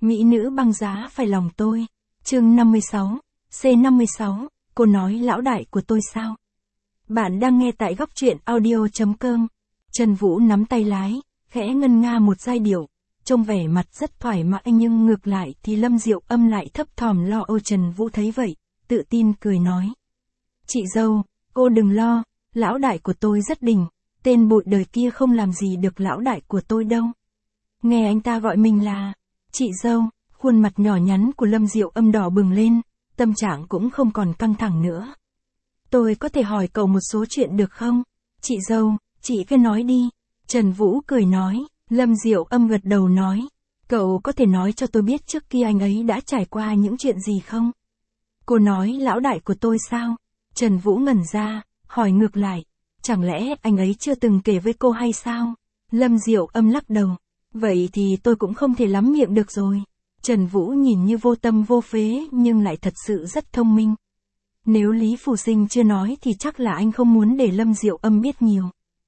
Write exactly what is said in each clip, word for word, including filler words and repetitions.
Mỹ nữ băng giá phải lòng tôi. Chương năm mươi sáu, C năm mươi sáu, cô nói lão đại của tôi sao? Bạn đang nghe tại góc truyện audio.com. Trần Vũ nắm tay lái, khẽ ngân nga một giai điệu, trông vẻ mặt rất thoải mái nhưng ngược lại thì Lâm Diệu Âm lại thấp thỏm lo âu. Trần Vũ thấy vậy, tự tin cười nói. Chị dâu, cô đừng lo, lão đại của tôi rất đỉnh, tên bụi đời kia không làm gì được lão đại của tôi đâu. Nghe anh ta gọi mình là chị dâu, khuôn mặt nhỏ nhắn của Lâm Diệu Âm đỏ bừng lên, tâm trạng cũng không còn căng thẳng nữa. Tôi có thể hỏi cậu một số chuyện được không? Chị dâu, chị cứ nói đi. Trần Vũ cười nói. Lâm Diệu Âm gật đầu nói. Cậu có thể nói cho tôi biết trước kia anh ấy đã trải qua những chuyện gì không? Cô nói lão đại của tôi sao? Trần Vũ ngẩn ra, hỏi ngược lại. Chẳng lẽ anh ấy chưa từng kể với cô hay sao? Lâm Diệu Âm lắc đầu. Vậy thì tôi cũng không thể lắm miệng được rồi. Trần Vũ nhìn như vô tâm vô phế nhưng lại thật sự rất thông minh. Nếu Lý Phù Sinh chưa nói thì chắc là anh không muốn để Lâm Diệu Âm biết nhiều.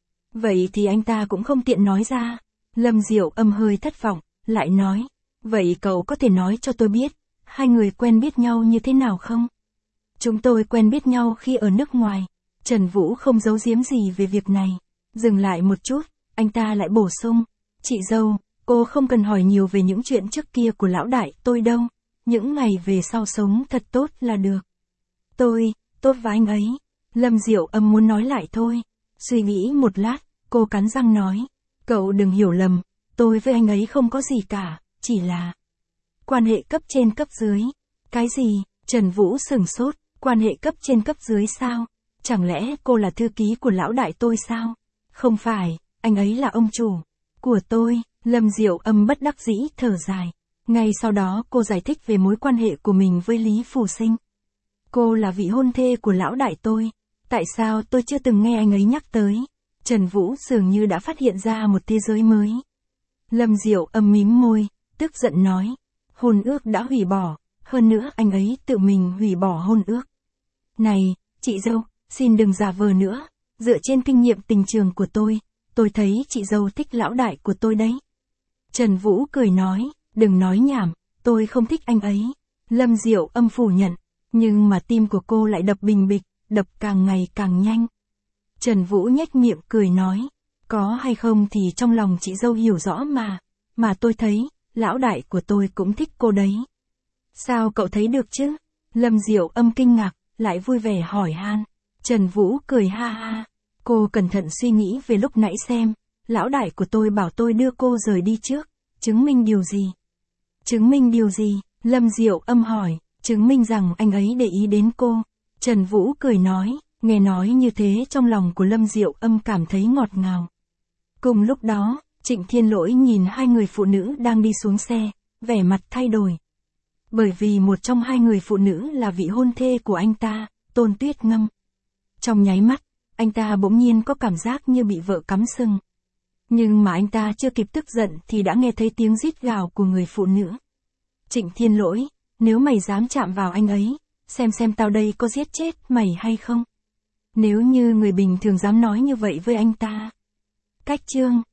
Vậy thì anh ta cũng không tiện nói ra. Lâm Diệu Âm hơi thất vọng, lại nói. Vậy cậu có thể nói cho tôi biết, hai người quen biết nhau như thế nào không? Chúng tôi quen biết nhau khi ở nước ngoài. Trần Vũ không giấu giếm gì về việc này. Dừng lại một chút, anh ta lại bổ sung. Chị dâu, cô không cần hỏi nhiều về những chuyện trước kia của lão đại tôi đâu. Những ngày về sau sống thật tốt là được. Tôi, tốt với anh ấy. Lâm Diệu Âm muốn nói lại thôi. Suy nghĩ một lát, cô cắn răng nói. Cậu đừng hiểu lầm, tôi với anh ấy không có gì cả, chỉ là quan hệ cấp trên cấp dưới. Cái gì? Trần Vũ sửng sốt, quan hệ cấp trên cấp dưới sao? Chẳng lẽ cô là thư ký của lão đại tôi sao? Không phải, anh ấy là ông chủ của tôi. Lâm Diệu Âm bất đắc dĩ thở dài. Ngay sau đó cô giải thích về mối quan hệ của mình với Lý Phù Sinh. Cô là vị hôn thê của lão đại tôi. Tại sao tôi chưa từng nghe anh ấy nhắc tới? Trần Vũ dường như đã phát hiện ra một thế giới mới. Lâm Diệu Âm mím môi, tức giận nói. Hôn ước đã hủy bỏ, hơn nữa anh ấy tự mình hủy bỏ hôn ước. Này, chị dâu, xin đừng giả vờ nữa. Dựa trên kinh nghiệm tình trường của tôi, tôi thấy chị dâu thích lão đại của tôi đấy. Trần Vũ cười nói, đừng nói nhảm, tôi không thích anh ấy. Lâm Diệu Âm phủ nhận, nhưng mà tim của cô lại đập bình bịch, đập càng ngày càng nhanh. Trần Vũ nhếch miệng cười nói, có hay không thì trong lòng chị dâu hiểu rõ mà, mà tôi thấy, lão đại của tôi cũng thích cô đấy. Sao cậu thấy được chứ? Lâm Diệu Âm kinh ngạc, lại vui vẻ hỏi han. Trần Vũ cười ha ha, cô cẩn thận suy nghĩ về lúc nãy xem, lão đại của tôi bảo tôi đưa cô rời đi trước, chứng minh điều gì? Chứng minh điều gì? Lâm Diệu Âm hỏi, chứng minh rằng anh ấy để ý đến cô. Trần Vũ cười nói, nghe nói như thế trong lòng của Lâm Diệu Âm cảm thấy ngọt ngào. Cùng lúc đó, Trịnh Thiên Lỗi nhìn hai người phụ nữ đang đi xuống xe, vẻ mặt thay đổi. Bởi vì một trong hai người phụ nữ là vị hôn thê của anh ta, Tôn Tuyết Ngâm. Trong nháy mắt, anh ta bỗng nhiên có cảm giác như bị vợ cắm sừng. Nhưng mà anh ta chưa kịp tức giận thì đã nghe thấy tiếng rít gào của người phụ nữ. Trịnh Thiên Lỗi, nếu mày dám chạm vào anh ấy, xem xem tao đây có giết chết mày hay không? Nếu như người bình thường dám nói như vậy với anh ta. Cách chương